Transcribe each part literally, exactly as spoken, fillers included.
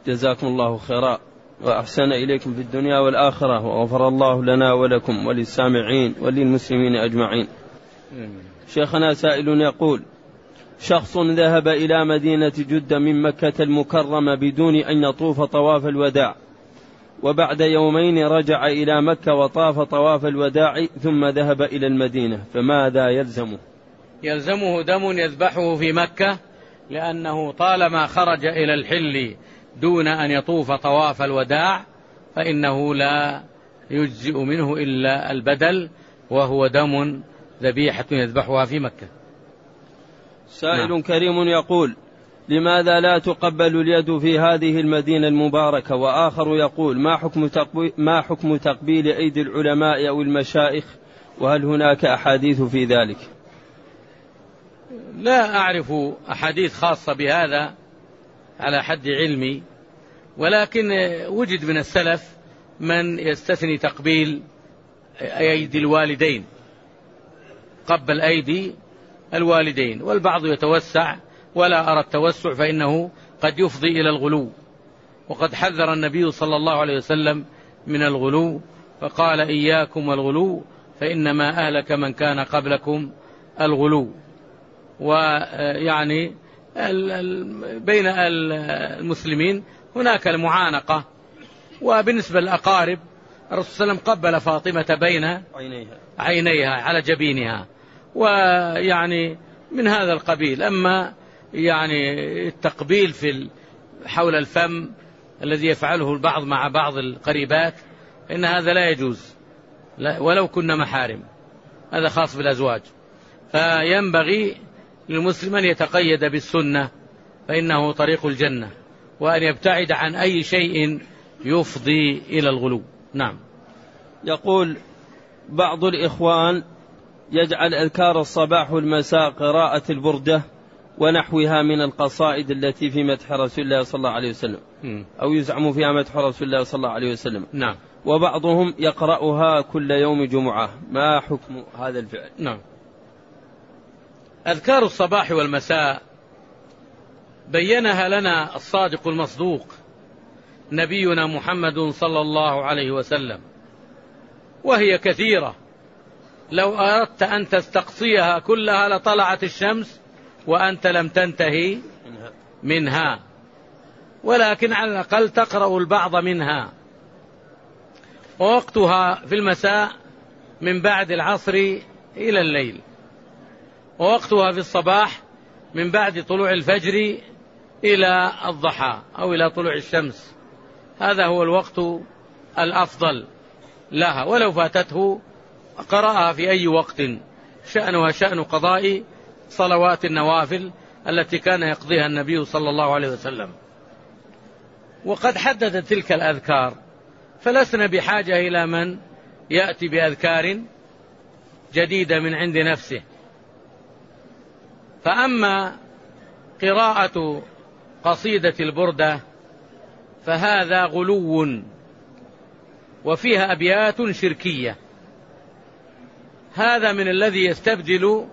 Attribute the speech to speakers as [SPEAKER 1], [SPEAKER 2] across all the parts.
[SPEAKER 1] جزاكم الله خيرا وأحسن إليكم في الدنيا والآخرة، وغفر الله لنا ولكم وللسامعين وللمسلمين أجمعين. شيخنا سائل يقول: شخص ذهب إلى مدينة جدة من مكة المكرمة بدون أن يطوف طواف الوداع، وبعد يومين رجع إلى مكة وطاف طواف الوداع ثم ذهب إلى المدينة، فماذا يلزمه؟
[SPEAKER 2] يلزمه دم يذبحه في مكة، لأنه طالما خرج إلى الحل دون أن يطوف طواف الوداع فإنه لا يجزئ منه إلا البدل، وهو دم ذبيحة يذبحها في مكة.
[SPEAKER 1] سائل نعم. كريم يقول: لماذا لا تقبل اليد في هذه المدينة المباركة؟ وآخر يقول: ما حكم تقبيل, ما حكم تقبيل أيدي العلماء أو المشايخ، وهل هناك أحاديث في ذلك؟
[SPEAKER 2] لا أعرف أحاديث خاصة بهذا على حد علمي، ولكن وجد من السلف من يستثني تقبيل أيدي الوالدين، قبل أيدي الوالدين، والبعض يتوسع، ولا أرى التوسع فإنه قد يفضي إلى الغلو، وقد حذر النبي صلى الله عليه وسلم من الغلو فقال: إياكم والغلو فإنما أهلك من كان قبلكم الغلو. ويعني بين المسلمين هناك المعانقة. وبالنسبة للأقارب، الرسول صلى الله عليه وسلم قبل فاطمة بين
[SPEAKER 1] عينيها,
[SPEAKER 2] عينيها على جبينها، ويعني من هذا القبيل. أما يعني التقبيل في حول الفم الذي يفعله البعض مع بعض القريبات إن هذا لا يجوز، ولو كنا محارم، هذا خاص بالأزواج. فينبغي للمسلم أن يتقيد بالسنة فإنه طريق الجنة، وأن يبتعد عن أي شيء يفضي إلى الغلو. نعم.
[SPEAKER 1] يقول بعض الإخوان: يجعل أذكار الصباح والمساء قراءة البردة ونحوها من القصائد التي في مدح رسول الله صلى الله عليه وسلم، م. أو يزعم فيها مدح رسول الله صلى الله عليه وسلم.
[SPEAKER 2] نعم.
[SPEAKER 1] وبعضهم يقرأها كل يوم جمعة، ما حكم هذا الفعل؟
[SPEAKER 2] نعم. أذكار الصباح والمساء بينها لنا الصادق المصدوق نبينا محمد صلى الله عليه وسلم، وهي كثيرة، لو أردت أن تستقصيها كلها لطلعت الشمس وأنت لم تنتهي منها، ولكن على الأقل تقرأ البعض منها. ووقتها في المساء من بعد العصر إلى الليل، ووقتها في الصباح من بعد طلوع الفجر إلى الضحى أو إلى طلوع الشمس. هذا هو الوقت الأفضل لها، ولو فاتته قرأها في أي وقت، شأنها شأن قضاء صلوات النوافل التي كان يقضيها النبي صلى الله عليه وسلم. وقد حدد تلك الأذكار، فلسنا بحاجة إلى من يأتي بأذكار جديدة من عند نفسه. فأما قراءة قصيدة البردة فهذا غلو، وفيها أبيات شركية. هذا من الذي يستبدل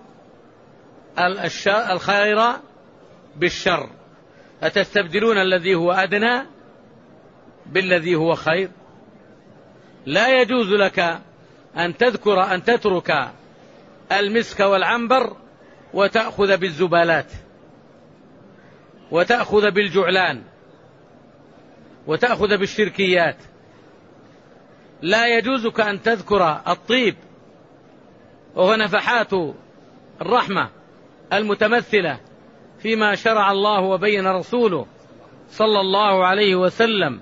[SPEAKER 2] الخير بالشر. أتستبدلون الذي هو أدنى بالذي هو خير؟ لا يجوز لك أن تذكر أن تترك المسك والعنبر وتأخذ بالزبالات، وتأخذ بالجعلان، وتأخذ بالشركيات. لا يجوزك أن تذكر الطيب وهو نفحات الرحمة المتمثلة فيما شرع الله وبين رسوله صلى الله عليه وسلم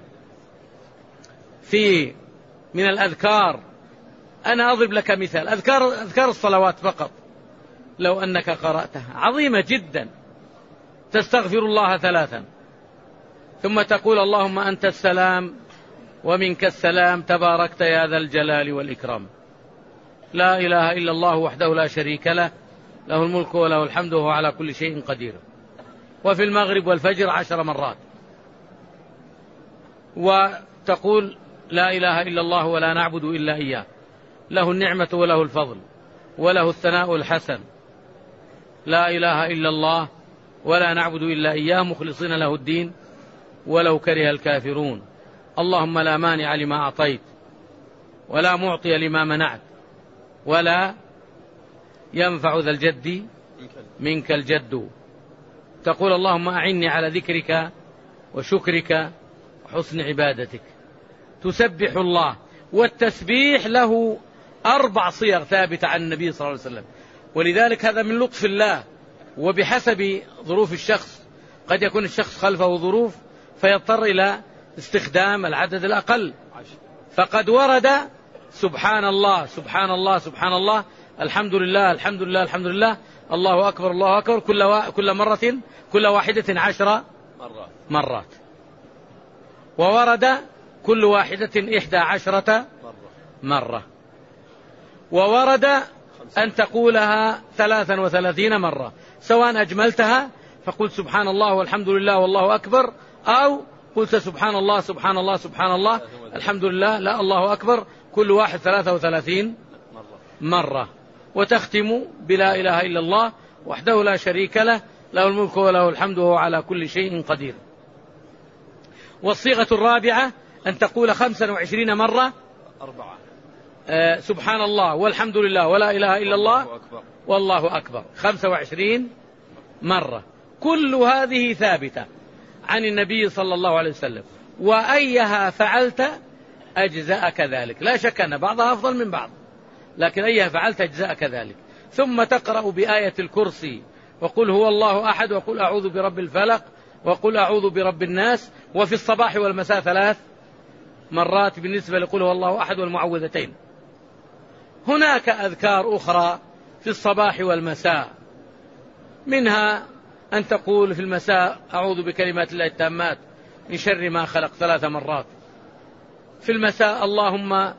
[SPEAKER 2] في من الأذكار. أنا أضرب لك مثال: أذكار, أذكار الصلوات فقط، لو أنك قرأتها عظيمة جدا. تستغفر الله ثلاثا، ثم تقول: اللهم أنت السلام ومنك السلام تباركت يا ذا الجلال والإكرام، لا إله إلا الله وحده لا شريك له، له الملك وله الحمد وهو على كل شيء قدير. وفي المغرب والفجر عشر مرات. وتقول: لا إله إلا الله ولا نعبد إلا إياه، له النعمة وله الفضل وله الثناء الحسن، لا إله إلا الله ولا نعبد إلا إياه مخلصين له الدين ولو كره الكافرون. اللهم لا مانع لما أعطيت ولا معطي لما منعت ولا ينفع ذا الجد منك الجد. تقول اللهم أعني على ذكرك وشكرك وحسن عبادتك. تسبح الله، والتسبيح له أربع صيغ ثابتة عن النبي صلى الله عليه وسلم، ولذلك هذا من لطف الله وبحسب ظروف الشخص. قد يكون الشخص خلفه ظروف فيضطر إلى استخدام العدد الأقل، فقد ورد سبحان الله سبحان الله سبحان الله، الحمد لله الحمد لله الحمد لله، الله أكبر الله أكبر، كل, وا... كل مرة كل واحدة عشر مرات. مرات وورد كل واحدة إحدى عشرة مرة، وورد أن تقولها ثلاثا وثلاثين مرة، سواء أجملتها فقلت سبحان الله والحمد لله والله أكبر، أو قلت سبحان الله سبحان الله سبحان الله الحمد لله لا الله أكبر، كل واحد ثلاثة وثلاثين مرة. وتختم بلا إله إلا الله وحده لا شريك له، له الملك وله الحمد وهو على كل شيء قدير. والصيغة الرابعة أن تقول خمسا وعشرين مرة أربعة آه سبحان الله والحمد لله ولا إله إلا الله والله أكبر، خمسة وعشرين مرة. كل هذه ثابتة عن النبي صلى الله عليه وسلم، وأيها فعلت أجزاء ذلك، لا شك أن بعضها أفضل من بعض، لكن أيها فعلت أجزاء ذلك. ثم تقرأ بآية الكرسي وقل هو الله أحد وقل أعوذ برب الفلق وقل أعوذ برب الناس، وفي الصباح والمساء ثلاث مرات بالنسبة لقل هو الله أحد والمعوذتين. هناك أذكار أخرى في الصباح والمساء، منها أن تقول في المساء أعوذ بكلمات الله التامات من شر ما خلق ثلاث مرات. في المساء اللهم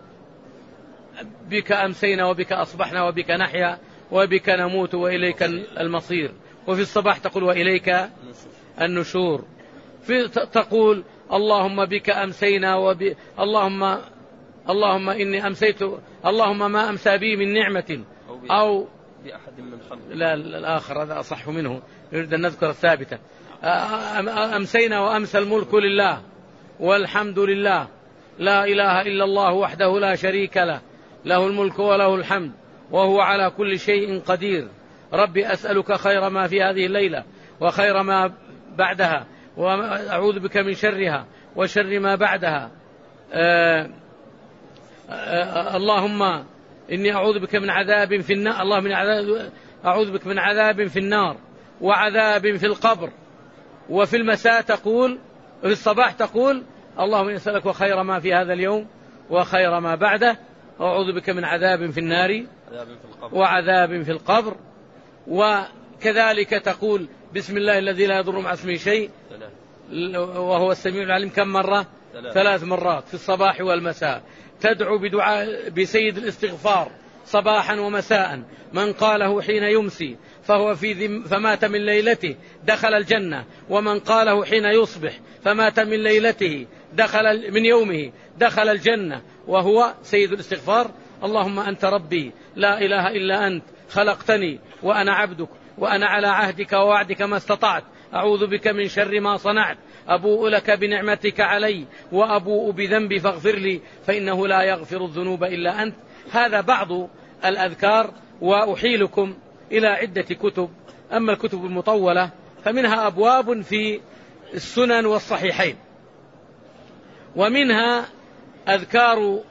[SPEAKER 2] بك أمسينا وبك أصبحنا وبك نحيا وبك نموت وإليك المصير. وفي الصباح تقول وإليك النشور. في تقول اللهم بك أمسينا وب... اللهم اللهم إني أمسيت، اللهم ما أمسى بي من نعمة أو بأحد من خلق. لا الآخر هذا أصح منه، نريد أن نذكر الثابتة. أمسينا وأمسى الملك لله والحمد لله لا إله إلا الله وحده لا شريك له، له الملك وله الحمد وهو على كل شيء قدير. ربي أسألك خير ما في هذه الليلة وخير ما بعدها، وأعوذ بك من شرها وشر ما بعدها. آآ آآ اللهم إني أعوذ بك من عذاب في النار، اللهم من عذاب أعوذ بك من عذاب في النار وعذاب في القبر. وفي المساء تقول، في الصباح تقول اللهم إني أسألك خير ما في هذا اليوم وخير ما بعده، وأعوذ بك من عذاب في النار وعذاب في القبر. وكذلك تقول بسم الله الذي لا يضر مع اسمه شيء وهو السميع العليم، كم مرة؟ ثلاث مرات في الصباح والمساء. تدعو بدعاء بسيد الاستغفار صباحا ومساء، من قاله حين يمسي فهو في ذم فمات من ليلته دخل الجنة، ومن قاله حين يصبح فمات من ليلته دخل من يومه دخل الجنة، وهو سيد الاستغفار. اللهم أنت ربي لا إله إلا أنت، خلقتني وأنا عبدك وأنا على عهدك ووعدك ما استطعت، أعوذ بك من شر ما صنعت، أبوء لك بنعمتك علي وأبوء بذنبي فاغفر لي فإنه لا يغفر الذنوب إلا أنت. هذا بعض الأذكار، وأحيلكم إلى عدة كتب. أما الكتب المطولة فمنها أبواب في السنن والصحيحين، ومنها أذكار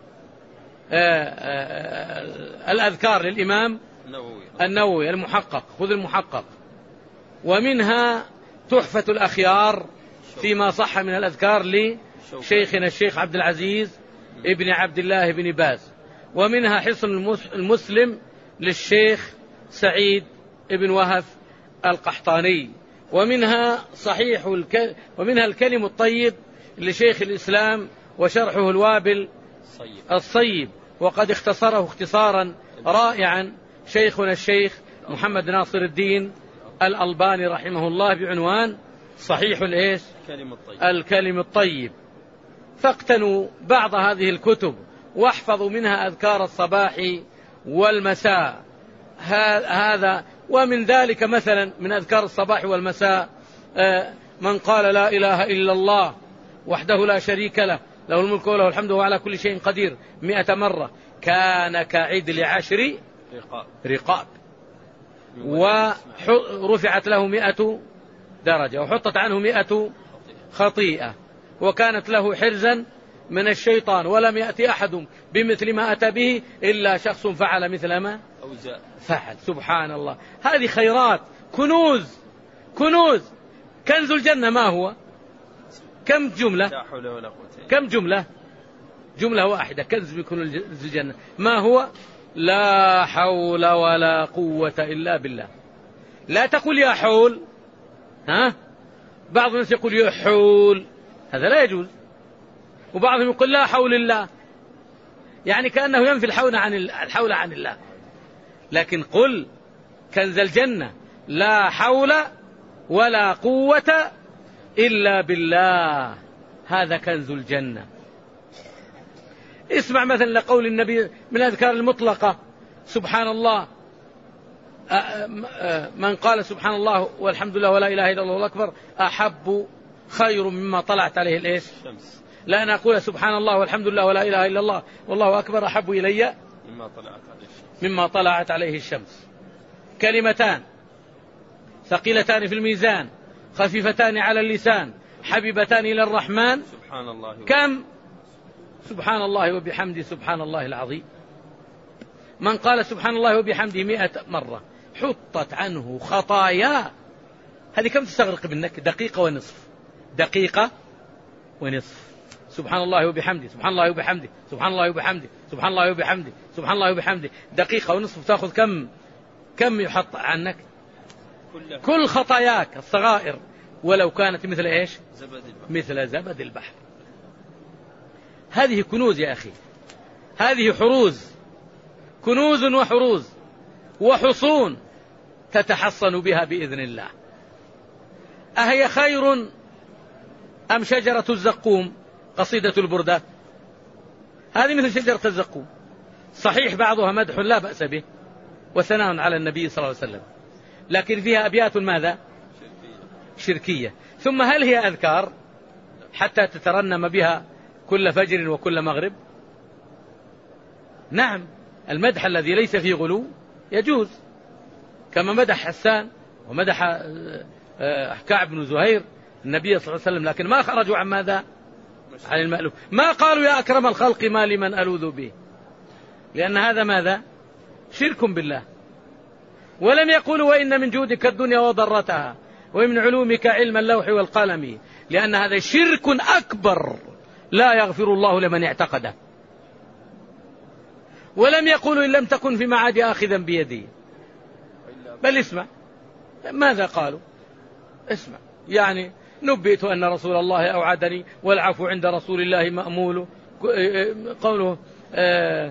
[SPEAKER 2] الأذكار للإمام النووي المحقق، خذ المحقق. ومنها تحفة الأخيار فيما صح من الأذكار لشيخنا الشيخ عبد العزيز ابن عبد الله بن باز. ومنها حصن المسلم للشيخ سعيد ابن وهف القحطاني. ومنها صحيح الك... ومنها الكلم الطيب لشيخ الإسلام وشرحه الوابل الصيب، وقد اختصره اختصارا رائعا شيخنا الشيخ محمد ناصر الدين الألباني رحمه الله بعنوان صحيح الإيش؟ الكلم الطيب. فاقتنوا بعض هذه الكتب واحفظوا منها أذكار الصباح والمساء. هذا ومن ذلك مثلا من أذكار الصباح والمساء من قال لا إله إلا الله وحده لا شريك له له الملك وله الحمد وهو على كل شيء قدير مئة مرة كان كعدل عشر رقاب ورفعت له مئة درجة وحطت عنه مئة خطيئة وكانت له حرزا من الشيطان ولم يأتي أحد بمثل ما أتى به إلا شخص فعل مثل ما فعل. سبحان الله. هذه خيرات كنوز كنوز. كنز الجنة ما هو؟ كم جملة؟ كم جملة؟ جملة واحدة. كنز بكنوز الجنة ما هو؟ لا حول ولا قوة إلا بالله. لا تقول يا حول، ها؟ بعض الناس يقول يا حول، هذا لا يجوز. وبعضهم يقول لا حول الله، يعني كأنه ينفي الحول عن الحول عن الله. لكن قل كنز الجنة لا حول ولا قوة إلا بالله، هذا كنز الجنة. اسمع مثلا لقول النبي من الأذكار المطلقة سبحان الله، من قال سبحان الله والحمد لله ولا إله إلا الله والأكبر أحب خير مما طلعت عليه الإيش لأن أقول سبحان الله والحمد لله ولا إله إلا الله والله أكبر أحب إلي مما طلعت عليه الشمس, مما طلعت عليه الشمس. كلمتان ثقيلتان في الميزان خفيفتان على اللسان حبيبتان إلى الرحمن سبحان الله كم؟ سبحان الله وبحمده سبحان الله العظيم. من قال سبحان الله وبحمده مئة مرة حطت عنه خطايا. هذه كم تستغرق منك؟ دقيقة ونصف. دقيقة ونصف. سبحان الله وبحمده سبحان الله وبحمده سبحان الله وبحمده سبحان الله وبحمده سبحان الله وبحمده. دقيقة ونصف تأخذ كم؟ كم يحط عنك؟ كل خطاياك الصغائر ولو كانت مثل إيش؟ مثل زبد البحر. هذه كنوز يا أخي، هذه حروز، كنوز وحروز وحصون تتحصن بها بإذن الله. أهي خير أم شجرة الزقوم؟ قصيدة البردة هذه مثل شجرة الزقوم، صحيح بعضها مدح لا بأس به وثناء على النبي صلى الله عليه وسلم، لكن فيها أبيات ماذا؟ شركية. ثم هل هي أذكار حتى تترنم بها كل فجر وكل مغرب؟ نعم، المدح الذي ليس فيه غلو يجوز، كما مدح حسان ومدح كعب بن زهير النبي صلى الله عليه وسلم، لكن ما خرجوا عن ماذا؟ عن المألوف. ما قالوا يا أكرم الخلق ما لمن ألوذ به، لأن هذا ماذا؟ شرك بالله. ولم يقولوا وإن من جودك الدنيا وضرتها ومن علومك علم اللوح والقلم، لأن هذا شرك أكبر لا يغفر الله لمن اعتقده. ولم يقولوا إن لم تكن في معادي آخذا بيدي، بل اسمع ماذا قالوا. اسمع، يعني نبئت أن رسول الله أوعدني والعفو عند رسول الله مأمول. قوله آه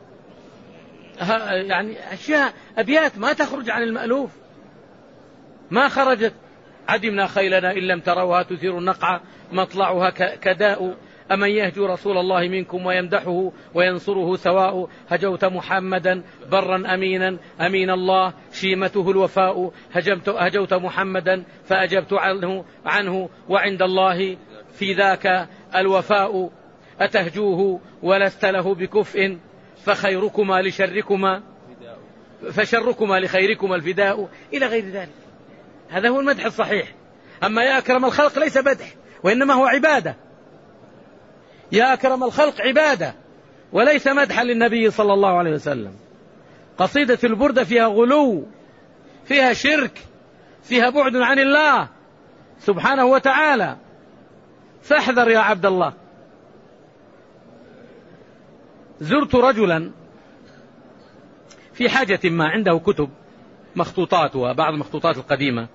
[SPEAKER 2] يعني أشياء أبيات ما تخرج عن المألوف، ما خرجت. عدمنا خيلنا إن لم تروها تثير النقع مطلعها كداء. أمن يهجو رسول الله منكم ويمدحه وينصره سواء. هجوت محمدا برا أمينا أمين الله شيمته الوفاء. هجمت هجوت محمدا فأجبت عنه عنه وعند الله في ذاك الوفاء. أتهجوه ولست له بكفء فخيركما لشركما فشركما لخيركما الفداء إلى غير ذلك. هذا هو المدح الصحيح. أما يا أكرم الخلق ليس مدح وإنما هو عبادة. يا أكرم الخلق عبادة وليس مدحا للنبي صلى الله عليه وسلم. قصيدة البردة فيها غلو، فيها شرك، فيها بعد عن الله سبحانه وتعالى، فاحذر يا عبد الله. زرت رجلا في حاجة ما عنده كتب مخطوطات وبعض المخطوطات القديمة،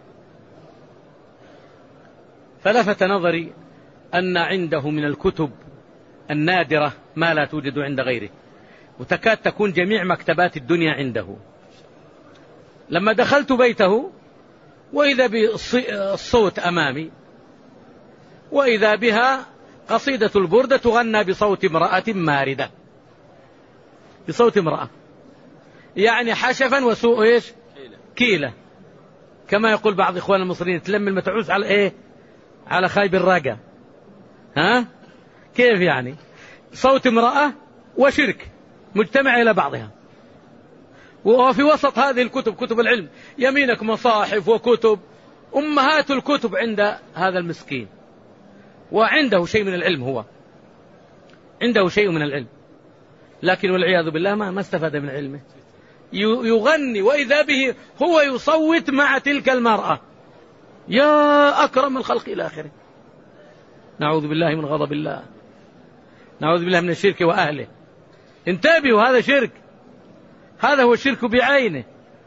[SPEAKER 2] فلفت نظري أن عنده من الكتب النادرة ما لا توجد عند غيره، وتكاد تكون جميع مكتبات الدنيا عنده. لما دخلت بيته وإذا بالصوت أمامي، وإذا بها قصيدة البردة تغنى بصوت امرأة ماردة، بصوت امرأة، يعني حشفا وسوء إيش كيلة، كما يقول بعض إخوان المصريين تلم المتعوس على إيه على خيب الرقة. ها كيف يعني؟ صوت امرأة وشرك مجتمع إلى بعضها، وفي وسط هذه الكتب كتب العلم يمينك مصاحف وكتب أمهات الكتب عند هذا المسكين، وعنده شيء من العلم، هو عنده شيء من العلم، لكن والعياذ بالله ما ما استفاد من علمه. يغني وإذا به هو يصوت مع تلك المرأة، يا أكرم الخلق إلى آخره. نعوذ بالله من غضب الله، نعوذ بالله من الشرك وأهله. انتبهوا، هذا شرك، هذا هو الشرك بعينه،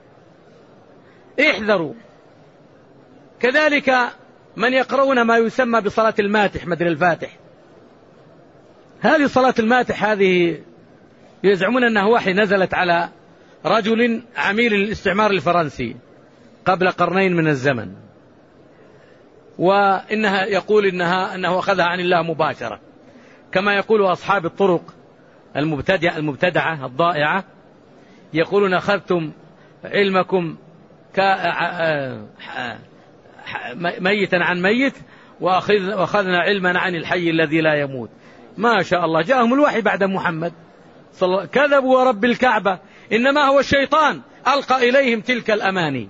[SPEAKER 2] احذروا. كذلك من يقرؤون ما يسمى بصلاة الماتح، مدري الفاتح، هذه صلاة الماتح هذه يزعمون أنها وحي نزلت على رجل عميل الاستعمار الفرنسي قبل قرنين من الزمن، وإنها يقول إنها أنه أخذها عن الله مباشرة، كما يقول أصحاب الطرق المبتدعة المبتدعة الضائعة، يقولون أخذتم علمكم ميتا عن ميت وأخذنا علمنا عن الحي الذي لا يموت. ما شاء الله، جاءهم الوحي بعد محمد صلى الله عليه وسلم. كذبوا ورب الكعبة، إنما هو الشيطان ألقى إليهم تلك الأماني،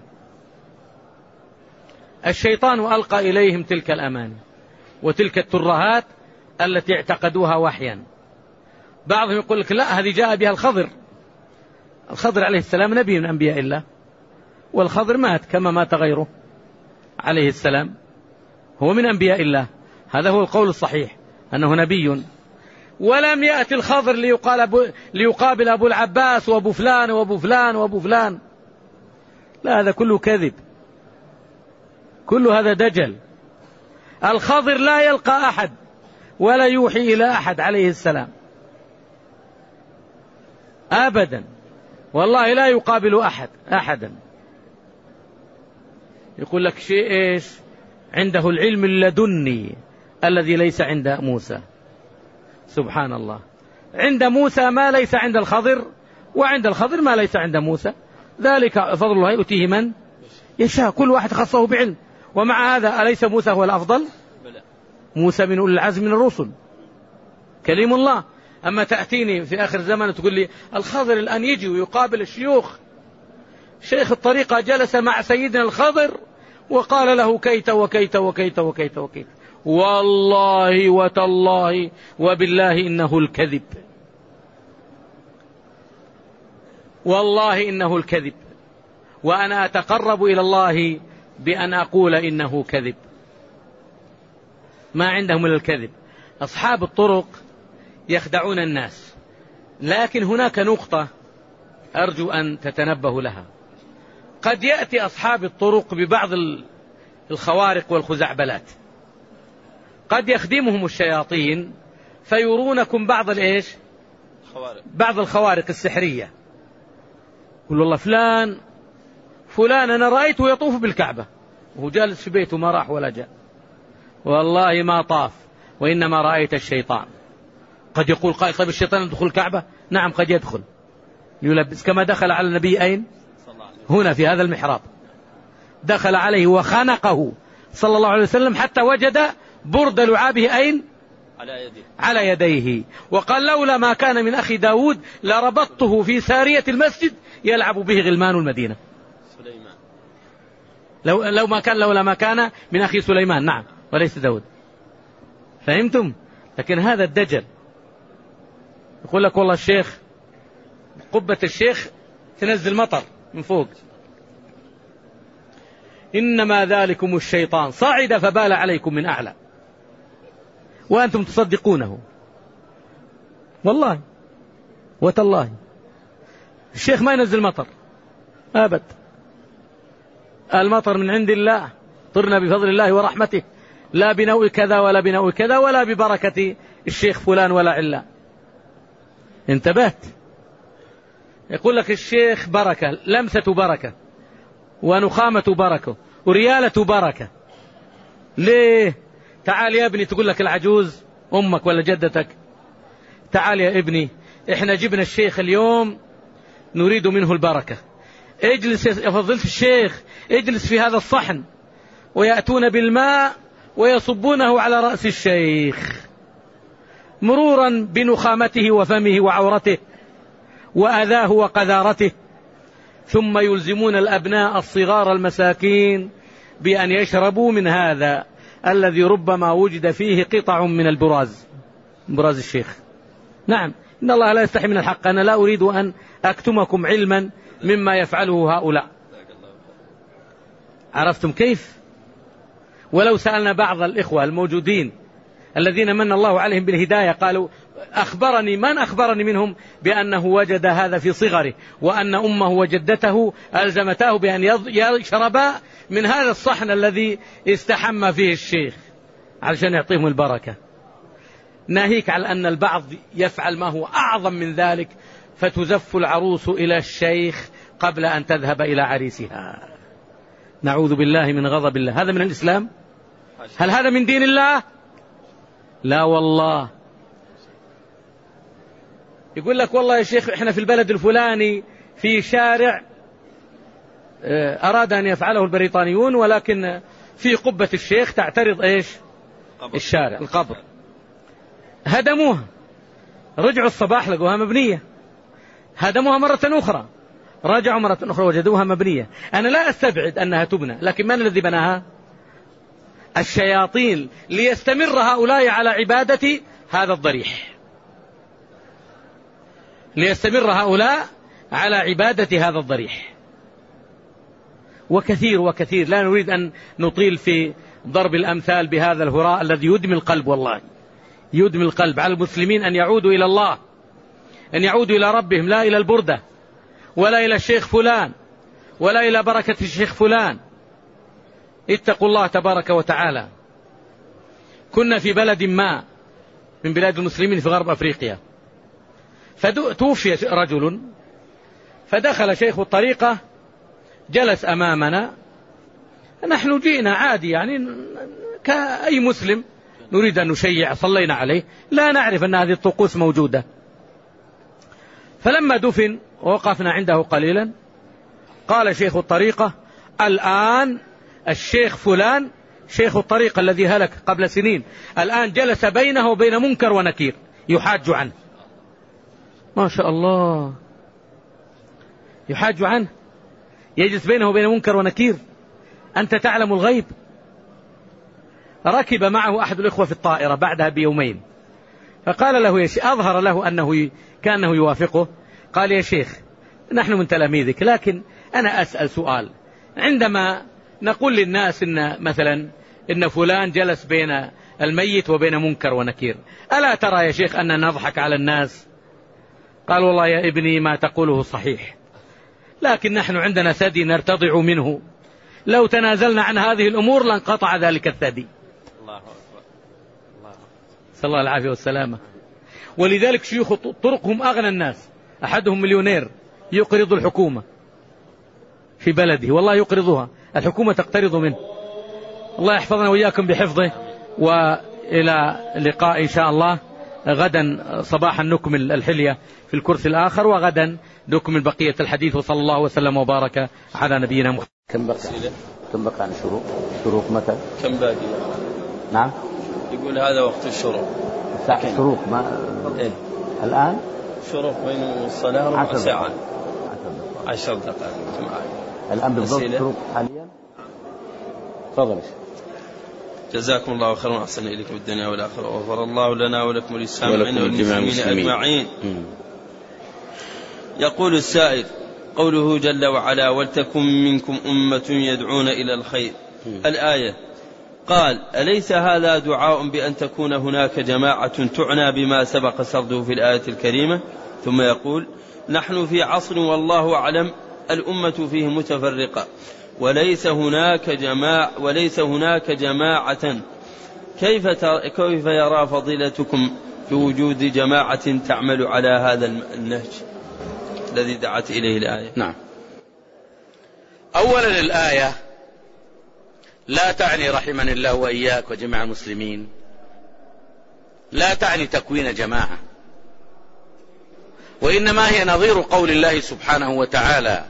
[SPEAKER 2] الشيطان ألقى إليهم تلك الأماني وتلك الترهات التي اعتقدوها وحيا. بعضهم يقول لك لا، هذه جاء بها الخضر، الخضر عليه السلام نبي من أنبياء الله، والخضر مات كما مات غيره عليه السلام، هو من أنبياء الله، هذا هو القول الصحيح أنه نبي. ولم يأتي الخضر ليقال أبو ليقابل أبو العباس وأبو فلان وأبو فلان وأبو فلان، لا، هذا كله كذب، كل هذا دجل. الخضر لا يلقى أحد ولا يوحي إلى أحد عليه السلام أبدا، والله لا يقابل أحد أحدا. يقول لك شيء إيش؟ عنده العلم اللدني الذي ليس عند موسى. سبحان الله، عند موسى ما ليس عند الخضر، وعند الخضر ما ليس عند موسى، ذلك فضل الله يؤتيه من يشاء، كل واحد خصه بعلم. ومع هذا أليس موسى هو الأفضل؟ موسى من أولي العزم من الرسل، كليم الله. أما تأتيني في آخر الزمن تقول لي الخضر الآن يجي ويقابل الشيوخ، شيخ الطريقة جلس مع سيدنا الخضر وقال له كيت وكيت وكيت وكيت وكيت، والله وتالله وبالله إنه الكذب، والله إنه الكذب، وأنا أتقرب إلى الله بأن أقول إنه كذب. ما عندهم إلا الكذب. أصحاب الطرق يخدعون الناس، لكن هناك نقطة أرجو أن تتنبهوا لها. قد يأتي أصحاب الطرق ببعض الخوارق والخزعبلات، قد يخدمهم الشياطين فيرونكم بعض الإيش؟ بعض الخوارق السحرية. يقول والله فلان فلان أنا رأيته يطوف بالكعبة وهو جالس في بيته ما راح ولا جاء، والله ما طاف وإنما رأيت الشيطان. قد يقول قائل طيب الشيطان يدخل الكعبة؟ نعم قد يدخل، يلبس كما دخل على النبي أين؟ هنا في هذا المحراب، دخل عليه وخنقه صلى الله عليه وسلم حتى وجد برد لعابه أين؟ على يديه, على يديه. وقال لولا ما كان من أخي داود لربطته في سارية المسجد يلعب به غلمان المدينة. سليمان. لو, لو ما كان لولا ما كان من أخي سليمان، نعم، وليس داود. فهمتم؟ لكن هذا الدجل يقول لك والله الشيخ قبة الشيخ تنزل مطر من فوق، إنما ذلكم الشيطان صعد فبال عليكم من أعلى وأنتم تصدقونه. والله وتالله الشيخ ما ينزل مطر أبد، المطر من عند الله، طرنا بفضل الله ورحمته، لا بنوء كذا ولا بنوء كذا ولا ببركة الشيخ فلان ولا علان. انتبهت؟ يقول لك الشيخ بركة، لمسة بركة ونخامة بركة وريالة بركة. ليه؟ تعال يا ابني، تقول لك العجوز أمك ولا جدتك، تعال يا ابني احنا جبنا الشيخ اليوم نريد منه البركة، اجلس يا فضيلة الشيخ، اجلس في هذا الصحن، ويأتون بالماء ويصبونه على رأس الشيخ مرورا بنخامته وفمه وعورته وأذاه وقذارته، ثم يلزمون الأبناء الصغار المساكين بأن يشربوا من هذا الذي ربما وجد فيه قطع من البراز، براز الشيخ. نعم، إن الله لا يستحي من الحق. أنا لا أريد أن أكتمكم علما مما يفعله هؤلاء. عرفتم كيف؟ ولو سألنا بعض الإخوة الموجودين الذين من الله عليهم بالهداية قالوا أخبرني من أخبرني منهم بأنه وجد هذا في صغره، وأن أمه وجدته ألزمتاه بأن يشربا من هذا الصحن الذي استحمى فيه الشيخ علشان يعطيهم البركة. ناهيك على أن البعض يفعل ما هو أعظم من ذلك، فتزف العروس إلى الشيخ قبل أن تذهب إلى عريسها. نعوذ بالله من غضب الله. هذا من الإسلام؟ هل هذا من دين الله؟ لا والله. يقول لك والله يا شيخ احنا في البلد الفلاني في شارع أراد أن يفعله البريطانيون، ولكن في قبة الشيخ تعترض ايش؟ الشارع، القبر. هدموها، رجعوا الصباح لقوها مبنية. هدموها مرة أخرى، رجعوا مرة أخرى وجدوها مبنية. أنا لا أستبعد أنها تبنى، لكن من الذي بناها؟ الشياطين، ليستمر هؤلاء على عبادة هذا الضريح، ليستمر هؤلاء على عبادة هذا الضريح. وكثير وكثير، لا نريد أن نطيل في ضرب الأمثال بهذا الهراء الذي يدمي القلب، والله يدمي القلب. على المسلمين أن يعودوا إلى الله، أن يعودوا إلى ربهم، لا إلى البردة ولا إلى الشيخ فلان ولا إلى بركة الشيخ فلان. اتقوا الله تبارك وتعالى. كنا في بلد ما من بلاد المسلمين في غرب أفريقيا، فتوفي رجل، فدخل شيخ الطريقة جلس أمامنا. نحن جئنا عادي يعني كأي مسلم، نريد أن نشيع، صلينا عليه، لا نعرف أن هذه الطقوس موجودة. فلما دفن ووقفنا عنده قليلا، قال شيخ الطريقة: الآن الشيخ فلان شيخ الطريقة الذي هلك قبل سنين الآن جلس بينه وبين منكر ونكير يحاج عنه. ما شاء الله، يحاج عنه، يجلس بينه وبين منكر ونكير. أنت تعلم الغيب. ركب معه أحد الإخوة في الطائرة بعدها بيومين، فقال له يا شيخ، أظهر له أنه كأنه يوافقه، قال: يا شيخ نحن من تلاميذك، لكن أنا أسأل سؤال. عندما نقول للناس إن مثلا إن فلان جلس بين الميت وبين منكر ونكير، ألا ترى يا شيخ أن نضحك على الناس؟ قال: والله يا ابني ما تقوله صحيح، لكن نحن عندنا ثدي نرتضع منه، لو تنازلنا عن هذه الأمور لانقطع ذلك الثدي. الله أكبر، الله صلى الله العافية والسلامة. ولذلك شيوخ طرقهم أغنى الناس، أحدهم مليونير يقرض الحكومة في بلده، والله يقرضها، الحكومة تقترض منه. الله يحفظنا وإياكم بحفظه. وإلى اللقاء إن شاء الله غدا صباحا نكمل الحلية في الكرسي الآخر، وغدا نكمل بقية الحديث. وصلى الله وسلم وبارك على نبينا محمد.
[SPEAKER 3] كم بقى كم بقى عن الشروق؟ شروق متى؟
[SPEAKER 1] كم باقي؟
[SPEAKER 3] نعم،
[SPEAKER 1] يقول هذا وقت الشروق.
[SPEAKER 3] ساعة الشروق ما إيه؟ الآن
[SPEAKER 1] شروق بين الصلاة وربع ساعة، عشر دقائق.
[SPEAKER 3] الآن بالضبط شروق حاليا. تفضل.
[SPEAKER 1] جزاكم الله خيرا وأحسن إليكم الدنيا والآخرة، وغفر الله لنا ولكم وللسامعين والمسلمين أجمعين. يقول السائل: قوله جل وعلا: ولتكن منكم أمة يدعون إلى الخير، الآية، قال: أليس هذا دعاء بأن تكون هناك جماعة تعنى بما سبق سرده في الآية الكريمة؟ ثم يقول: نحن في عصر والله أعلم الأمة فيه متفرقة، وليس هناك جماعة وليس هناك جماعة كيف كيف يرى فضيلتكم في وجود جماعة تعمل على هذا النهج الذي دعت إليه الآية؟
[SPEAKER 2] نعم. أولا الآية لا تعني، رحمني الله وإياك وجميع المسلمين، لا تعني تكوين جماعة، وإنما هي نظير قول الله سبحانه وتعالى: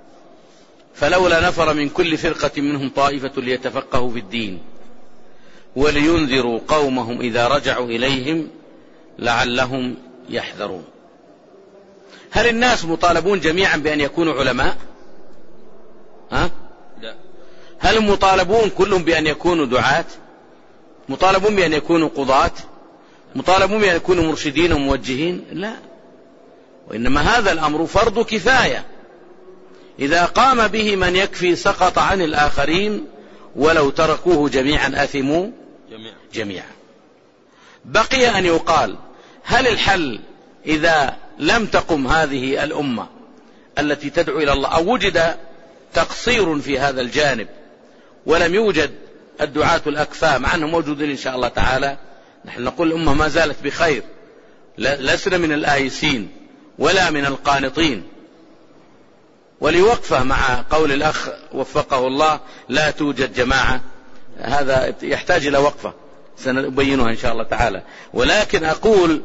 [SPEAKER 2] فلولا نفر من كل فرقة منهم طائفة ليتفقهوا في الدين ولينذروا قومهم إذا رجعوا إليهم لعلهم يحذرون. هل الناس مطالبون جميعا بأن يكونوا علماء؟ ها؟ لا. هل مطالبون كلهم بأن يكونوا دعاة؟ مطالبون بأن يكونوا قضاة؟ مطالبون بأن يكونوا مرشدين وموجهين؟ لا، وإنما هذا الأمر فرض كفاية، إذا قام به من يكفي سقط عن الآخرين، ولو تركوه جميعا أثموا جميعا. بقي أن يقال: هل الحل إذا لم تقم هذه الأمة التي تدعو إلى الله، أو وجد تقصير في هذا الجانب ولم يوجد الدعاة الأكفاء، مع أنهم موجودين إن شاء الله تعالى، نحن نقول الأمة ما زالت بخير، لسنا من الآيسين ولا من القانطين. وليوقفه مع قول الأخ وفقه الله: لا توجد جماعة، هذا يحتاج إلى وقفة سنبينها إن شاء الله تعالى. ولكن أقول: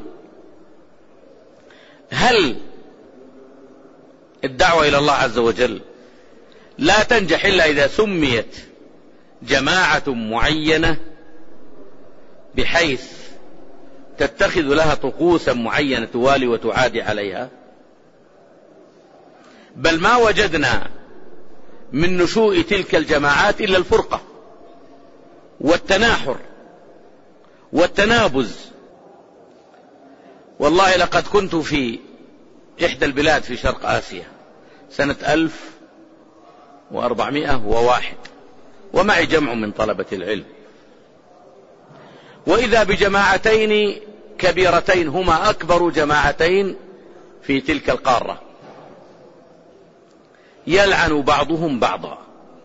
[SPEAKER 2] هل الدعوة إلى الله عز وجل لا تنجح إلا إذا سميت جماعة معينة بحيث تتخذ لها طقوسا معينة توالي وتعادي عليها؟ بل ما وجدنا من نشوء تلك الجماعات إلا الفرقة والتناحر والتنابز. والله لقد كنت في إحدى البلاد في شرق آسيا سنة ألف وأربعمائة وواحد، ومعي جمع من طلبة العلم، وإذا بجماعتين كبيرتين هما أكبر جماعتين في تلك القارة، يلعن بعضهم بعضا.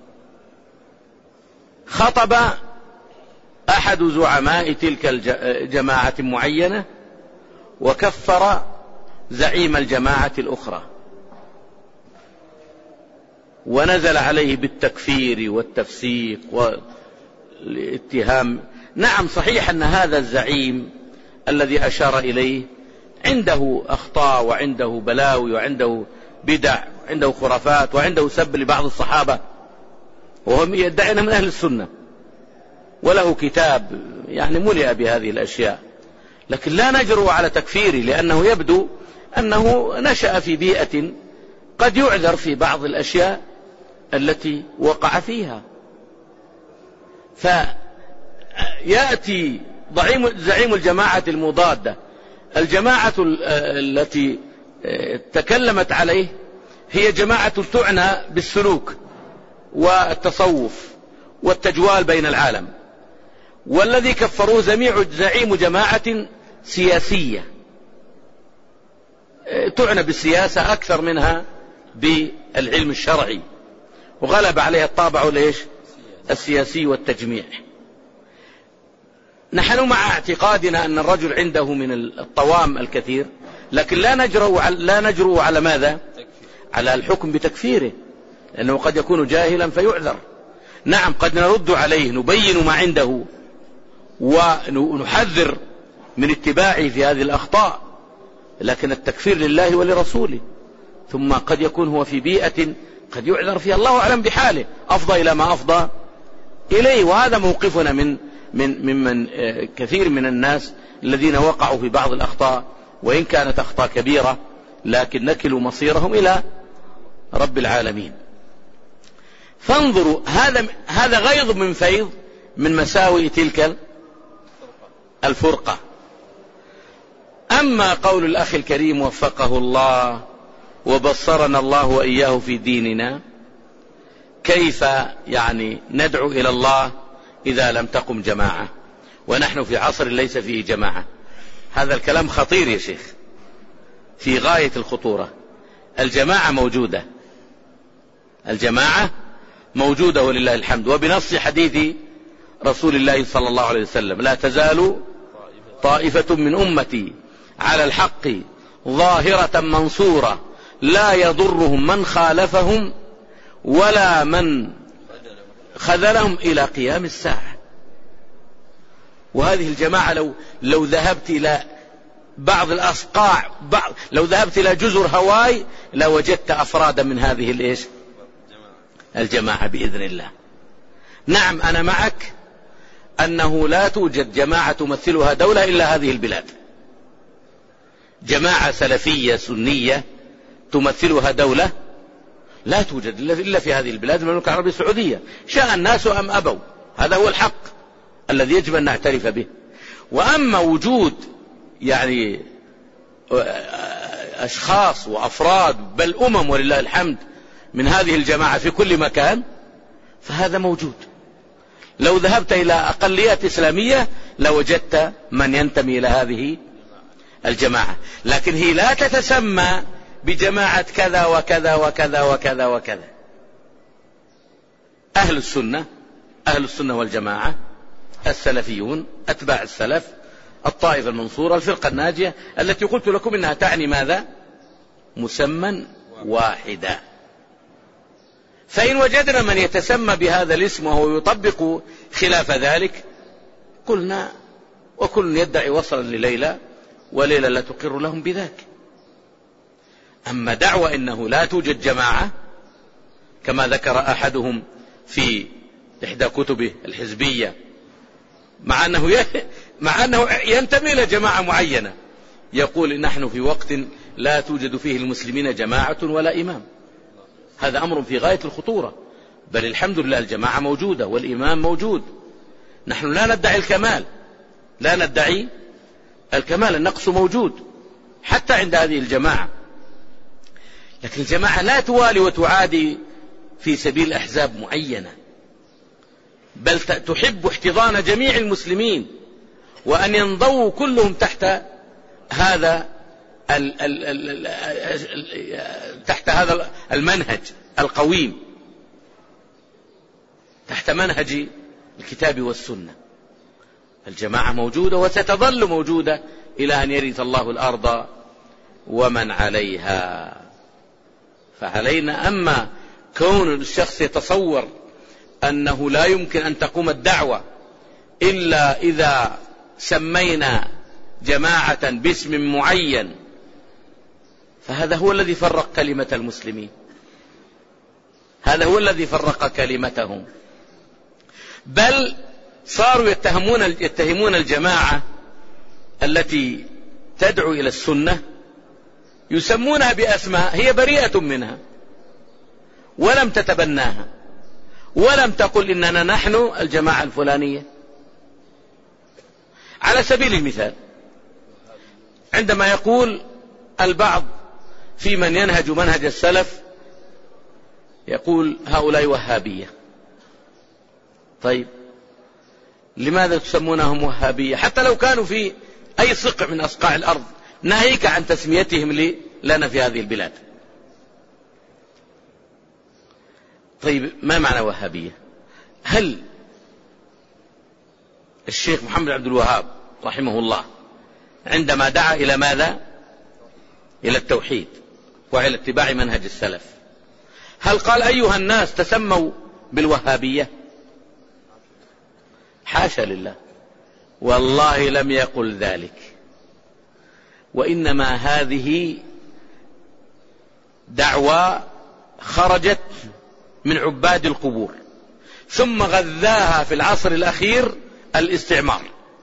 [SPEAKER 2] خطب أحد زعماء تلك الجماعة معينة وكفر زعيم الجماعة الأخرى، ونزل عليه بالتكفير والتفسيق والاتهام. نعم صحيح أن هذا الزعيم الذي أشار إليه عنده أخطاء وعنده بلاوي وعنده بدع وعنده خرافات وعنده سب لبعض الصحابة، وهم يدعون من أهل السنة، وله كتاب يعني ملئ بهذه الأشياء، لكن لا نجرؤ على تكفيره، لأنه يبدو أنه نشأ في بيئة قد يعذر في بعض الأشياء التي وقع فيها. فيأتي زعيم الجماعة المضادة، الجماعة التي تكلمت عليه هي جماعة تعنى بالسلوك والتصوف والتجوال بين العالم، والذي كفروه زعيم جماعة سياسية تعنى بالسياسة أكثر منها بالعلم الشرعي، وغلب عليها الطابع ليش السياسي والتجميع. نحن مع اعتقادنا أن الرجل عنده من الطوام الكثير، لكن لا نجرؤ لا نجرؤ على ماذا؟ على الحكم بتكفيره، لأنه قد يكون جاهلا فيعذر. نعم قد نرد عليه، نبين ما عنده ونحذر من اتباعه في هذه الأخطاء، لكن التكفير لله ولرسوله. ثم قد يكون هو في بيئة قد يعذر فيها، الله أعلم بحاله، أفضى إلى ما أفضى إليه. وهذا موقفنا من من ممن كثير من الناس الذين وقعوا في بعض الأخطاء، وإن كانت أخطاء كبيرة، لكن نكلوا مصيرهم إلى رب العالمين. فانظروا، هذا هذا غيظ من فيض من مساوئ تلك الفرقة. أما قول الأخ الكريم وفقه الله وبصرنا الله وإياه في ديننا، كيف يعني ندعو إلى الله إذا لم تقم جماعة ونحن في عصر ليس فيه جماعة؟ هذا الكلام خطير يا شيخ، في غاية الخطورة. الجماعة موجودة، الجماعة موجودة ولله الحمد، وبنص حديث رسول الله صلى الله عليه وسلم: لا تزال طائفة من أمتي على الحق ظاهرة منصورة لا يضرهم من خالفهم ولا من خذلهم إلى قيام الساعة. وهذه الجماعة لو لو ذهبت إلى بعض الأصقاع، بعض لو ذهبت إلى جزر هواي لوجدت أفرادا من هذه الإيش الجماعة بإذن الله. نعم أنا معك
[SPEAKER 4] أنه لا توجد جماعة تمثلها دولة إلا هذه البلاد، جماعة سلفية سنية تمثلها دولة لا توجد إلا في هذه البلاد، المملكة العربية السعودية، شاء الناس أم أبوا، هذا هو الحق الذي يجب أن نعترف به. وأما وجود يعني أشخاص وأفراد بل أمم ولله الحمد من هذه الجماعة في كل مكان فهذا موجود. لو ذهبت إلى أقليات إسلامية لوجدت من ينتمي إلى هذه الجماعة، لكن هي لا تتسمى بجماعة كذا وكذا وكذا وكذا وكذا. أهل السنة أهل السنة والجماعة السلفيون أتباع السلف الطائفة المنصورة الفرقة الناجية التي قلت لكم إنها تعني ماذا؟ مسمى واحدا. فإن وجدنا من يتسمى بهذا الاسم وهو يطبق خلاف ذلك قلنا وكل يدعي وصلا لليلى وليلى لا تقر لهم بذاك. أما دعوى إنه لا توجد جماعة كما ذكر أحدهم في إحدى كتبه الحزبية، مع أنه مع أنه ينتمي إلى جماعة معينة، يقول نحن في وقت لا توجد فيه المسلمين جماعة ولا إمام. هذا أمر في غاية الخطورة، بل الحمد لله الجماعة موجودة والإمام موجود. نحن لا ندعي الكمال، لا ندعي الكمال، النقص موجود حتى عند هذه الجماعة، لكن الجماعة لا توالي وتعادي في سبيل أحزاب معينة، بل تحب احتضان جميع المسلمين وأن ينضووا كلهم تحت هذا ال ال ال ال تحت هذا المنهج القويم، تحت منهج الكتاب والسنة. الجماعة موجودة وستظل موجودة إلى أن يرث الله الأرض ومن عليها. فعلينا أما كون الشخص يتصور أنه لا يمكن أن تقوم الدعوة إلا إذا سمينا جماعة باسم معين، فهذا هو الذي فرق كلمة المسلمين، هذا هو الذي فرق كلمتهم. بل صاروا يتهمون يتهمون الجماعة التي تدعو إلى السنة، يسمونها بأسماء هي بريئة منها ولم تتبناها ولم تقل إننا نحن الجماعة الفلانية. على سبيل المثال، عندما يقول البعض في من ينهج منهج السلف يقول هؤلاء وهابية، طيب لماذا تسمونهم وهابية حتى لو كانوا في أي صقع من أصقاع الأرض، ناهيك عن تسميتهم لنا في هذه البلاد؟ طيب ما معنى وهابية؟ هل الشيخ محمد عبد الوهاب رحمه الله عندما دعا إلى ماذا؟ إلى التوحيد وإلى اتباع منهج السلف، هل قال أيها الناس تسموا بالوهابية؟ حاشا لله، والله لم يقل ذلك، وإنما هذه دعوة خرجت من عباد القبور، ثم غذاها في العصر الأخير الاستعمار،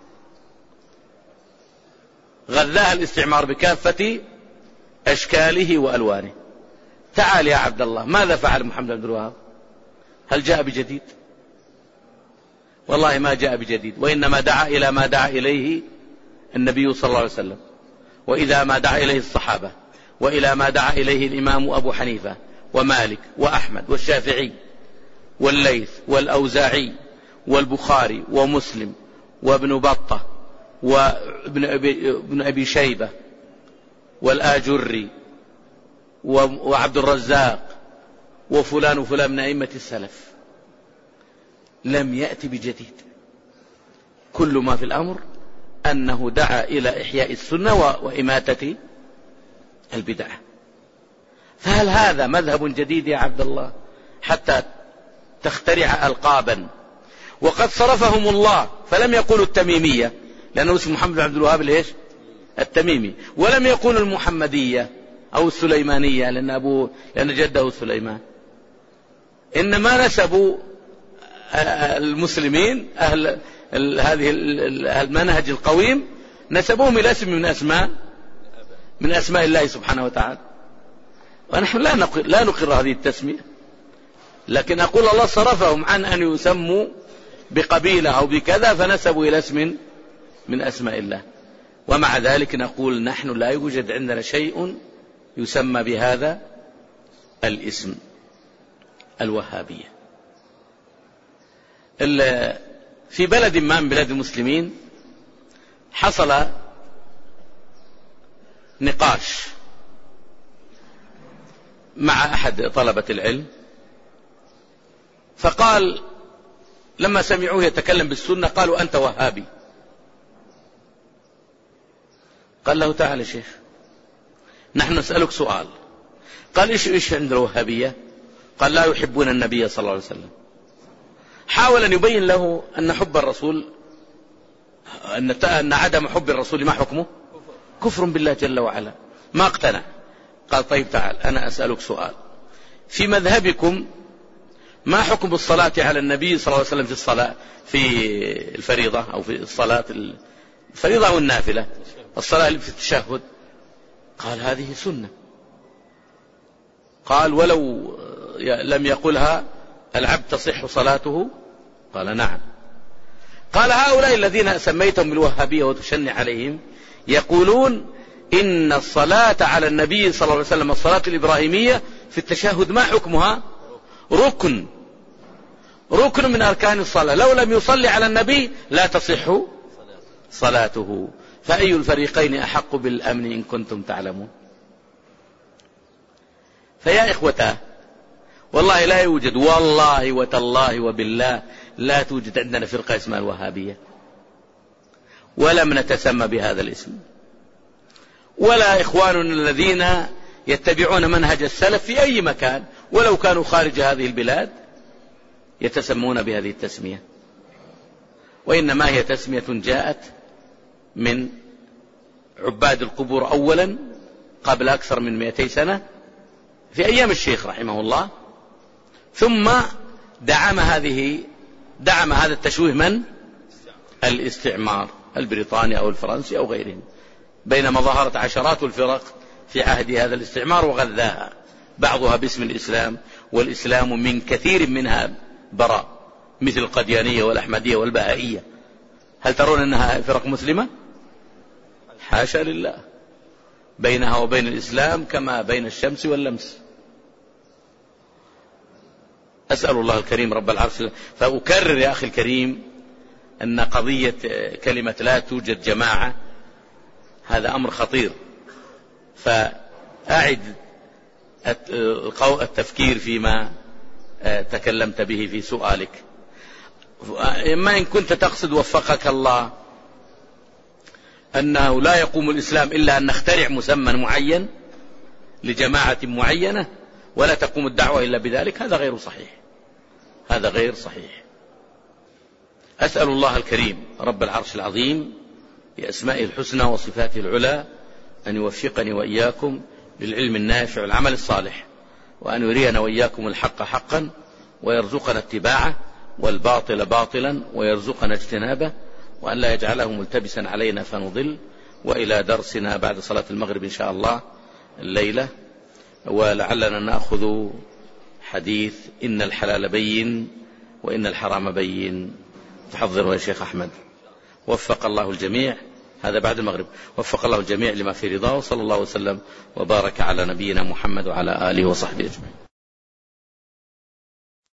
[SPEAKER 4] غذاها الاستعمار بكافة أشكاله وألوانه. تعال يا عبد الله، ماذا فعل محمد عبد الوهاب؟ هل جاء بجديد؟ والله ما جاء بجديد، وإنما دعا إلى ما دعا إليه النبي صلى الله عليه وسلم، وإذا ما دعا إليه الصحابة، وإلى ما دعا إليه الإمام أبو حنيفة ومالك وأحمد والشافعي والليث والأوزاعي والبخاري ومسلم وابن بطة وابن أبي, ابن أبي شيبة والآجري وعبد الرزاق وفلان وفلان من أئمة السلف. لم يأتي بجديد، كل ما في الأمر أنه دعا إلى إحياء السنة وإماتة البدعة. فهل هذا مذهب جديد يا عبد الله حتى تخترع ألقابا؟ وقد صرفهم الله، فلم يقولوا التميمية لأنه اسم محمد عبد الوهاب ليش التميمي، ولم يقولوا المحمدية أو السليمانية لأن أبوه لأن جده سليمان، إنما نسبوا المسلمين أهل هذه المنهج القويم نسبوهم إلى اسم من أسماء من أسماء الله سبحانه وتعالى. ونحن لا نقر, لا نقر هذه التسمية، لكن أقول الله صرفهم عن أن يسموا بقبيلة أو بكذا فنسبوا إلى اسم من أسماء الله. ومع ذلك نقول نحن لا يوجد عندنا شيء يسمى بهذا الاسم، الوهابية. في بلد ما من بلاد المسلمين حصل نقاش مع أحد طلبة العلم، فقال لما سمعوه يتكلم بالسنة قالوا أنت وهابي. قال له تعال شيخ نحن نسألك سؤال. قال إيش إيش عند الوهابية؟ قال لا يحبون النبي صلى الله عليه وسلم. حاول أن يبين له أن حب الرسول أن عدم حب الرسول ما حكمه؟ كفر بالله جل وعلا. ما اقتنع. قال طيب تعال أنا أسألك سؤال، في مذهبكم ما حكم الصلاة على النبي صلى الله عليه وسلم في الصلاة في الفريضة أو في الصلاة الفريضة أو النافلة، الصلاة اللي في التشهد؟ قال هذه سنة. قال ولو لم يقلها العبد تصح صلاته؟ قال نعم. قال هؤلاء الذين سميتهم بالوهابية وتشنع عليهم يقولون إن الصلاة على النبي صلى الله عليه وسلم الصلاة الإبراهيمية في التشهد ما حكمها؟ ركن ركن من أركان الصلاة، لو لم يصلي على النبي لا تصح صلاته. فأي الفريقين أحق بالأمن إن كنتم تعلمون؟ فيا إخوتاه والله لا يوجد، والله وتالله وبالله لا توجد عندنا فرقة اسمها الوهابية، ولم نتسمى بهذا الاسم، ولا إخواننا الذين يتبعون منهج السلف في أي مكان ولو كانوا خارج هذه البلاد يتسمون بهذه التسمية. وإنما هي تسمية جاءت من عباد القبور أولا قبل أكثر من مئتي سنة في أيام الشيخ رحمه الله، ثم دعم هذه دعم هذا التشويه من؟ الاستعمار البريطاني أو الفرنسي أو غيرهم، بينما ظهرت عشرات الفرق في عهد هذا الاستعمار وغذاها بعضها باسم الإسلام، والإسلام من كثير منها براء، مثل القديانية والأحمدية والبهائية. هل ترون أنها فرق مسلمة؟ حاشا لله، بينها وبين الإسلام كما بين الشمس واللمس. أسأل الله الكريم رب العرش. فأكرر يا أخي الكريم أن قضية كلمة لا توجد جماعة هذا أمر خطير، فأعد التفكير فيما تكلمت به في سؤالك. ما إن كنت تقصد وفقك الله أنه لا يقوم الإسلام إلا أن نخترع مسمى معين لجماعة معينة ولا تقوم الدعوة إلا بذلك، هذا غير صحيح، هذا غير صحيح. أسأل الله الكريم رب العرش العظيم بأسمائه الحسنى وصفاته العلى أن يوفقني وإياكم للعلم النافع والعمل الصالح، وأن يرينا وإياكم الحق حقا ويرزقنا اتباعه، والباطل باطلا ويرزقنا اجتنابه، وأن لا يجعله ملتبسا علينا فنضل. وإلى درسنا بعد صلاة المغرب إن شاء الله الليلة، ولعلنا نأخذ حديث إن الحلال بين وإن الحرام بين. تحضروا يا شيخ أحمد. وفق الله الجميع، هذا بعد المغرب، وفق الله الجميع لما في رضاه، وصلى الله وسلم وبارك على نبينا محمد وعلى آله وصحبه أجمعين.